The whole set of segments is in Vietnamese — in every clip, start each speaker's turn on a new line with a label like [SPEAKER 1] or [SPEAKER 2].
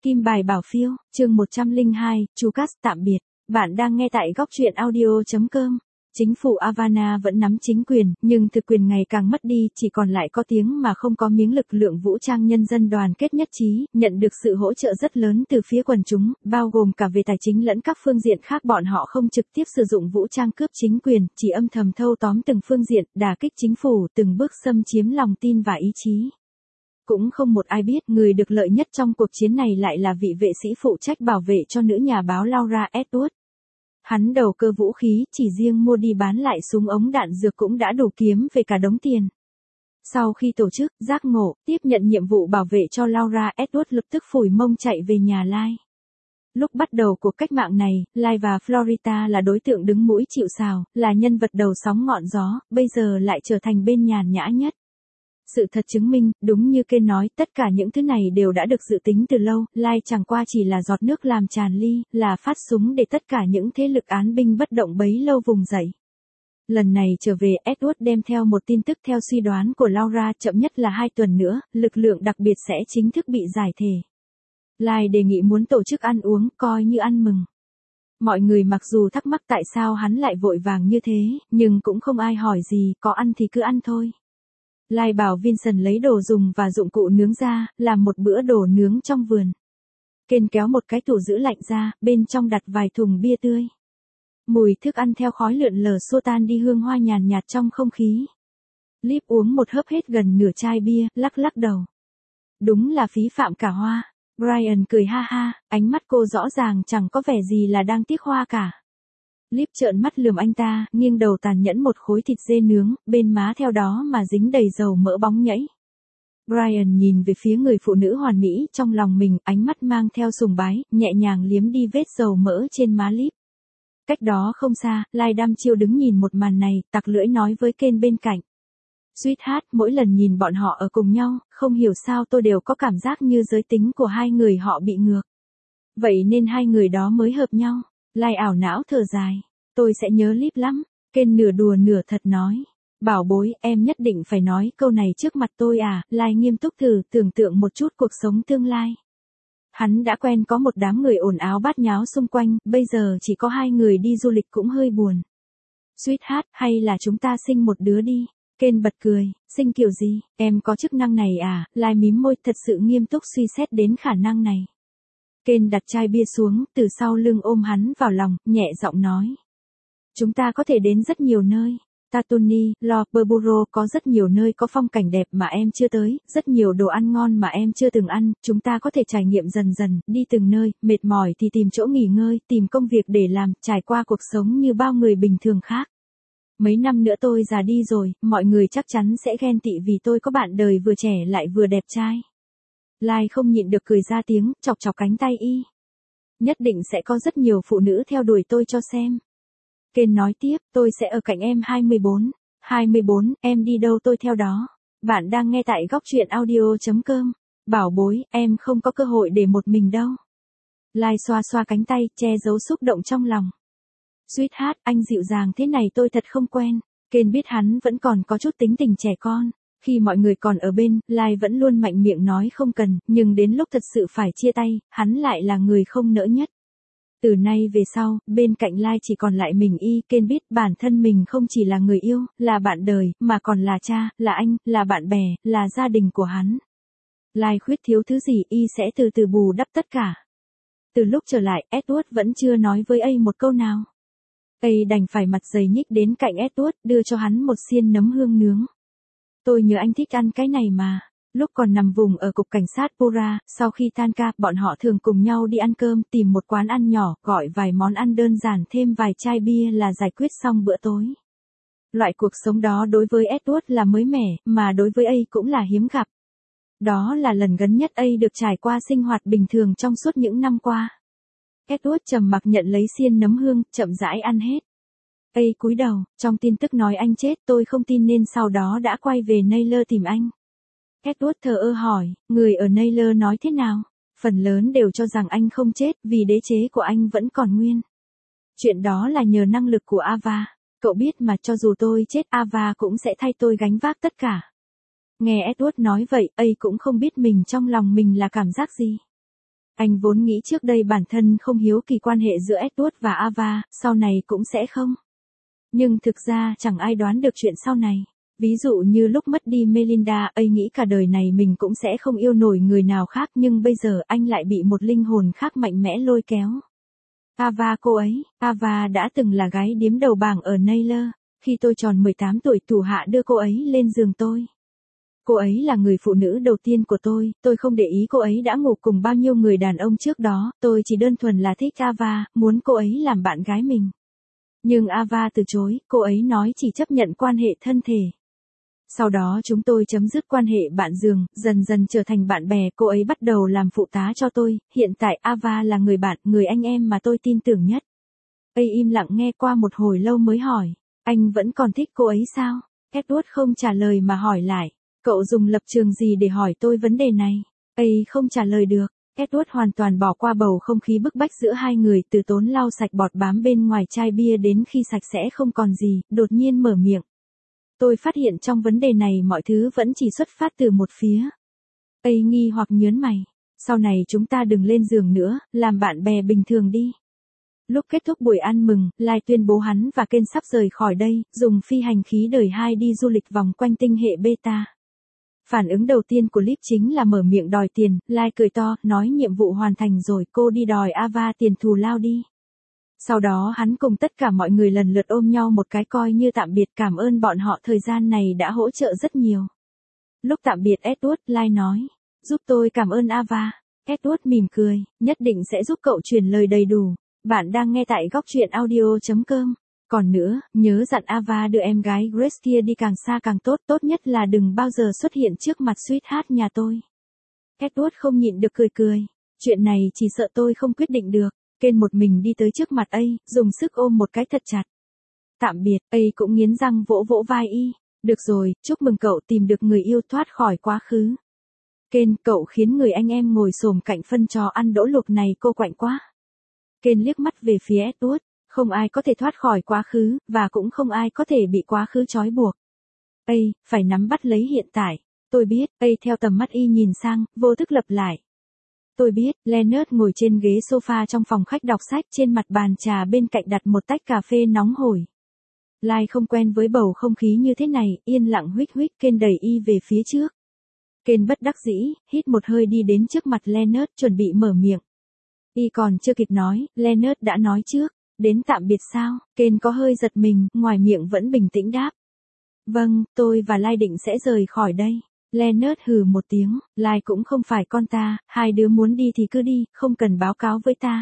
[SPEAKER 1] Kim bài bảo phiêu, chương 102, chú Cast tạm biệt. Bạn đang nghe tại góc truyện audio.com. Chính phủ Havana vẫn nắm chính quyền, nhưng thực quyền ngày càng mất đi, chỉ còn lại có tiếng mà không có miếng. Lực lượng vũ trang nhân dân đoàn kết nhất trí, nhận được sự hỗ trợ rất lớn từ phía quần chúng, bao gồm cả về tài chính lẫn các phương diện khác. Bọn họ không trực tiếp sử dụng vũ trang cướp chính quyền, chỉ âm thầm thâu tóm từng phương diện, đả kích chính phủ, từng bước xâm chiếm lòng tin và ý chí. Cũng không một ai biết, người được lợi nhất trong cuộc chiến này lại là vị vệ sĩ phụ trách bảo vệ cho nữ nhà báo Laura Edwards. Hắn đầu cơ vũ khí, chỉ riêng mua đi bán lại súng ống đạn dược cũng đã đủ kiếm về cả đống tiền. Sau khi tổ chức, giác ngộ, tiếp nhận nhiệm vụ bảo vệ cho Laura Edwards lập tức phủi mông chạy về nhà Lai. Lúc bắt đầu cuộc cách mạng này, Lai và Florita là đối tượng đứng mũi chịu sào, là nhân vật đầu sóng ngọn gió, bây giờ lại trở thành bên nhàn nhã nhất. Sự thật chứng minh, đúng như Ken nói, tất cả những thứ này đều đã được dự tính từ lâu, Lai chẳng qua chỉ là giọt nước làm tràn ly, là phát súng để tất cả những thế lực án binh bất động bấy lâu vùng dậy. Lần này trở về, Edward đem theo một tin tức. Theo suy đoán của Laura, chậm nhất là 2 tuần nữa, lực lượng đặc biệt sẽ chính thức bị giải thể. Lai đề nghị muốn tổ chức ăn uống, coi như ăn mừng. Mọi người mặc dù thắc mắc tại sao hắn lại vội vàng như thế, nhưng cũng không ai hỏi gì, có ăn thì cứ ăn thôi. Lai bảo Vincent lấy đồ dùng và dụng cụ nướng ra, làm một bữa đồ nướng trong vườn. Ken kéo một cái tủ giữ lạnh ra, bên trong đặt vài thùng bia tươi. Mùi thức ăn theo khói lượn lờ xua tan đi hương hoa nhàn nhạt trong không khí. Liv uống một hớp hết gần nửa chai bia, lắc lắc đầu. Đúng là phí phạm cả hoa. Brian cười ha ha, ánh mắt cô rõ ràng chẳng có vẻ gì là đang tiếc hoa cả. Liv trợn mắt lườm anh ta, nghiêng đầu tàn nhẫn một khối thịt dê nướng, bên má theo đó mà dính đầy dầu mỡ bóng nhảy. Brian nhìn về phía người phụ nữ hoàn mỹ trong lòng mình, ánh mắt mang theo sùng bái, nhẹ nhàng liếm đi vết dầu mỡ trên má Liv. Cách đó không xa, Lai đăm chiêu đứng nhìn một màn này, tặc lưỡi nói với Ken bên cạnh. Sweetheart, mỗi lần nhìn bọn họ ở cùng nhau, không hiểu sao tôi đều có cảm giác như giới tính của hai người họ bị ngược. Vậy nên hai người đó mới hợp nhau. Lai ảo não thở dài. Tôi sẽ nhớ Liv lắm. Ken nửa đùa nửa thật nói. Bảo bối, em nhất định phải nói câu này trước mặt tôi à. Lai nghiêm túc thử tưởng tượng một chút cuộc sống tương lai. Hắn đã quen có một đám người ồn ào bát nháo xung quanh, bây giờ chỉ có 2 người đi du lịch cũng hơi buồn. Sweetheart, hay là chúng ta sinh một đứa đi. Ken bật cười, sinh kiểu gì, em có chức năng này à. Lai mím môi, thật sự nghiêm túc suy xét đến khả năng này. Ken đặt chai bia xuống, từ sau lưng ôm hắn vào lòng, nhẹ giọng nói. Chúng ta có thể đến rất nhiều nơi. Tatoni, Lo Perburo có rất nhiều nơi có phong cảnh đẹp mà em chưa tới, rất nhiều đồ ăn ngon mà em chưa từng ăn, chúng ta có thể trải nghiệm dần dần, đi từng nơi, mệt mỏi thì tìm chỗ nghỉ ngơi, tìm công việc để làm, trải qua cuộc sống như bao người bình thường khác. Mấy năm nữa tôi già đi rồi, mọi người chắc chắn sẽ ghen tị vì tôi có bạn đời vừa trẻ lại vừa đẹp trai. Lai không nhịn được cười ra tiếng, chọc chọc cánh tay y. Nhất định sẽ có rất nhiều phụ nữ theo đuổi tôi cho xem. Ken nói tiếp, tôi sẽ ở cạnh em 24. 24, em đi đâu tôi theo đó. Bạn đang nghe tại góc truyện audio.com. Bảo bối, em không có cơ hội để một mình đâu. Lai xoa xoa cánh tay, che giấu xúc động trong lòng. Sweetheart, anh dịu dàng thế này tôi thật không quen. Ken biết hắn vẫn còn có chút tính tình trẻ con. Khi mọi người còn ở bên, Lai vẫn luôn mạnh miệng nói không cần, nhưng đến lúc thật sự phải chia tay, hắn lại là người không nỡ nhất. Từ nay về sau, bên cạnh Lai chỉ còn lại mình y. Ken biết bản thân mình không chỉ là người yêu, là bạn đời, mà còn là cha, là anh, là bạn bè, là gia đình của hắn. Lai khuyết thiếu thứ gì y sẽ từ từ bù đắp tất cả. Từ lúc trở lại, Edward vẫn chưa nói với A một câu nào. A đành phải mặt dày nhích đến cạnh Edward, đưa cho hắn một xiên nấm hương nướng. Tôi nhớ anh thích ăn cái này mà. Lúc còn nằm vùng ở cục cảnh sát Pura, sau khi tan ca, bọn họ thường cùng nhau đi ăn cơm, tìm một quán ăn nhỏ, gọi vài món ăn đơn giản thêm vài chai bia là giải quyết xong bữa tối. Loại cuộc sống đó đối với Edward là mới mẻ, mà đối với A cũng là hiếm gặp. Đó là lần gần nhất A được trải qua sinh hoạt bình thường trong suốt những năm qua. Edward trầm mặc nhận lấy xiên nấm hương, chậm rãi ăn hết. A cúi đầu, trong tin tức nói anh chết, tôi không tin nên sau đó đã quay về Naylor tìm anh. Edward thờ ơ hỏi, người ở Naylor nói thế nào? Phần lớn đều cho rằng anh không chết vì đế chế của anh vẫn còn nguyên. Chuyện đó là nhờ năng lực của Ava. Cậu biết mà, cho dù tôi chết Ava cũng sẽ thay tôi gánh vác tất cả. Nghe Edward nói vậy, A cũng không biết mình trong lòng mình là cảm giác gì. Anh vốn nghĩ trước đây bản thân không hiếu kỳ quan hệ giữa Edward và Ava, sau này cũng sẽ không. Nhưng thực ra chẳng ai đoán được chuyện sau này. Ví dụ như lúc mất đi Melinda, anh nghĩ cả đời này mình cũng sẽ không yêu nổi người nào khác, nhưng bây giờ anh lại bị một linh hồn khác mạnh mẽ lôi kéo. Ava Ava đã từng là gái điếm đầu bảng ở Naylor. Khi tôi tròn 18 tuổi, thủ hạ đưa cô ấy lên giường tôi. Cô ấy là người phụ nữ đầu tiên của tôi không để ý cô ấy đã ngủ cùng bao nhiêu người đàn ông trước đó, tôi chỉ đơn thuần là thích Ava, muốn cô ấy làm bạn gái mình. Nhưng Ava từ chối, cô ấy nói chỉ chấp nhận quan hệ thân thể. Sau đó chúng tôi chấm dứt quan hệ bạn giường, dần dần trở thành bạn bè, cô ấy bắt đầu làm phụ tá cho tôi, hiện tại Ava là người bạn, người anh em mà tôi tin tưởng nhất. Ây im lặng nghe qua một hồi lâu mới hỏi, anh vẫn còn thích cô ấy sao? Edward không trả lời mà hỏi lại, cậu dùng lập trường gì để hỏi tôi vấn đề này? Ây không trả lời được. Edward hoàn toàn bỏ qua bầu không khí bức bách giữa hai người, từ tốn lau sạch bọt bám bên ngoài chai bia đến khi sạch sẽ không còn gì, đột nhiên mở miệng. Tôi phát hiện trong vấn đề này mọi thứ vẫn chỉ xuất phát từ một phía. Ây nghi hoặc nhớn mày. Sau này chúng ta đừng lên giường nữa, làm bạn bè bình thường đi. Lúc kết thúc buổi ăn mừng, Lai tuyên bố hắn và Ken sắp rời khỏi đây, dùng phi hành khí đời 2 đi du lịch vòng quanh tinh hệ Beta. Phản ứng đầu tiên của Lip chính là mở miệng đòi tiền, Lai cười to, nói nhiệm vụ hoàn thành rồi, cô đi đòi Ava tiền thù lao đi. Sau đó hắn cùng tất cả mọi người lần lượt ôm nhau một cái coi như tạm biệt, cảm ơn bọn họ thời gian này đã hỗ trợ rất nhiều. Lúc tạm biệt Edward, Lai nói, giúp tôi cảm ơn Ava. Edward mỉm cười, nhất định sẽ giúp cậu truyền lời đầy đủ. Bạn đang nghe tại góc truyện audio.com. Còn nữa, nhớ dặn Ava đưa em gái Grace kia đi càng xa càng tốt, tốt nhất là đừng bao giờ xuất hiện trước mặt sweetheart nhà tôi. Edward không nhịn được cười. Chuyện này chỉ sợ tôi không quyết định được. Ken một mình đi tới trước mặt ấy, dùng sức ôm một cái thật chặt. Tạm biệt, ấy cũng nghiến răng vỗ vỗ vai y. Được rồi, chúc mừng cậu tìm được người yêu, thoát khỏi quá khứ. Ken, cậu khiến người anh em ngồi xổm cạnh phân trò ăn đỗ luộc này cô quạnh quá. Ken liếc mắt về phía Edward. Không ai có thể thoát khỏi quá khứ, và cũng không ai có thể bị quá khứ trói buộc. Ây, phải nắm bắt lấy hiện tại. Tôi biết, Ây theo tầm mắt y nhìn sang, vô thức lặp lại. Tôi biết, Leonard ngồi trên ghế sofa trong phòng khách đọc sách, trên mặt bàn trà bên cạnh đặt một tách cà phê nóng hổi. Lai không quen với bầu không khí như thế này, yên lặng huých, Ken đẩy y về phía trước. Ken bất đắc dĩ, hít một hơi đi đến trước mặt Leonard, chuẩn bị mở miệng. Y còn chưa kịp nói, Leonard đã nói trước. Đến tạm biệt sao? Ken có hơi giật mình, ngoài miệng vẫn bình tĩnh đáp. Vâng, tôi và Lai định sẽ rời khỏi đây. Leonard hừ một tiếng, Lai cũng không phải con ta, hai đứa muốn đi thì cứ đi, không cần báo cáo với ta.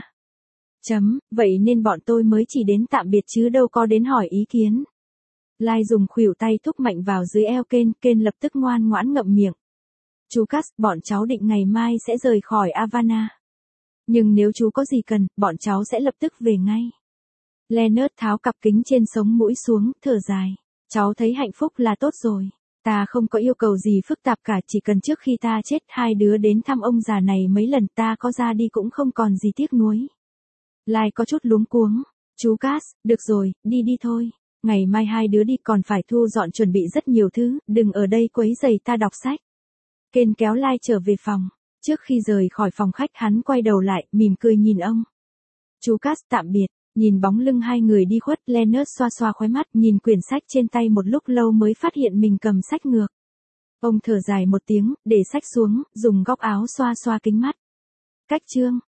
[SPEAKER 1] Vậy nên bọn tôi mới chỉ đến tạm biệt chứ đâu có đến hỏi ý kiến. Lai dùng khuỷu tay thúc mạnh vào dưới eo Ken lập tức ngoan ngoãn ngậm miệng. Chú Cass, bọn cháu định ngày mai sẽ rời khỏi Havana. Nhưng nếu chú có gì cần, bọn cháu sẽ lập tức về ngay. Leonard tháo cặp kính trên sống mũi xuống, thở dài. Cháu thấy hạnh phúc là tốt rồi. Ta không có yêu cầu gì phức tạp cả, chỉ cần trước khi ta chết hai đứa đến thăm ông già này mấy lần, ta có ra đi cũng không còn gì tiếc nuối. Lai có chút luống cuống. Chú Cass, được rồi, đi thôi. Ngày mai hai đứa đi, còn phải thu dọn chuẩn bị rất nhiều thứ, đừng ở đây quấy rầy ta đọc sách. Ken kéo Lai trở về phòng. Trước khi rời khỏi phòng khách hắn quay đầu lại, mỉm cười nhìn ông. Chú Cass tạm biệt. Nhìn bóng lưng hai người đi khuất, Leonard xoa khóe mắt, nhìn quyển sách trên tay một lúc lâu mới phát hiện mình cầm sách ngược. Ông thở dài một tiếng, để sách xuống, dùng góc áo xoa kính mắt. Cách chương.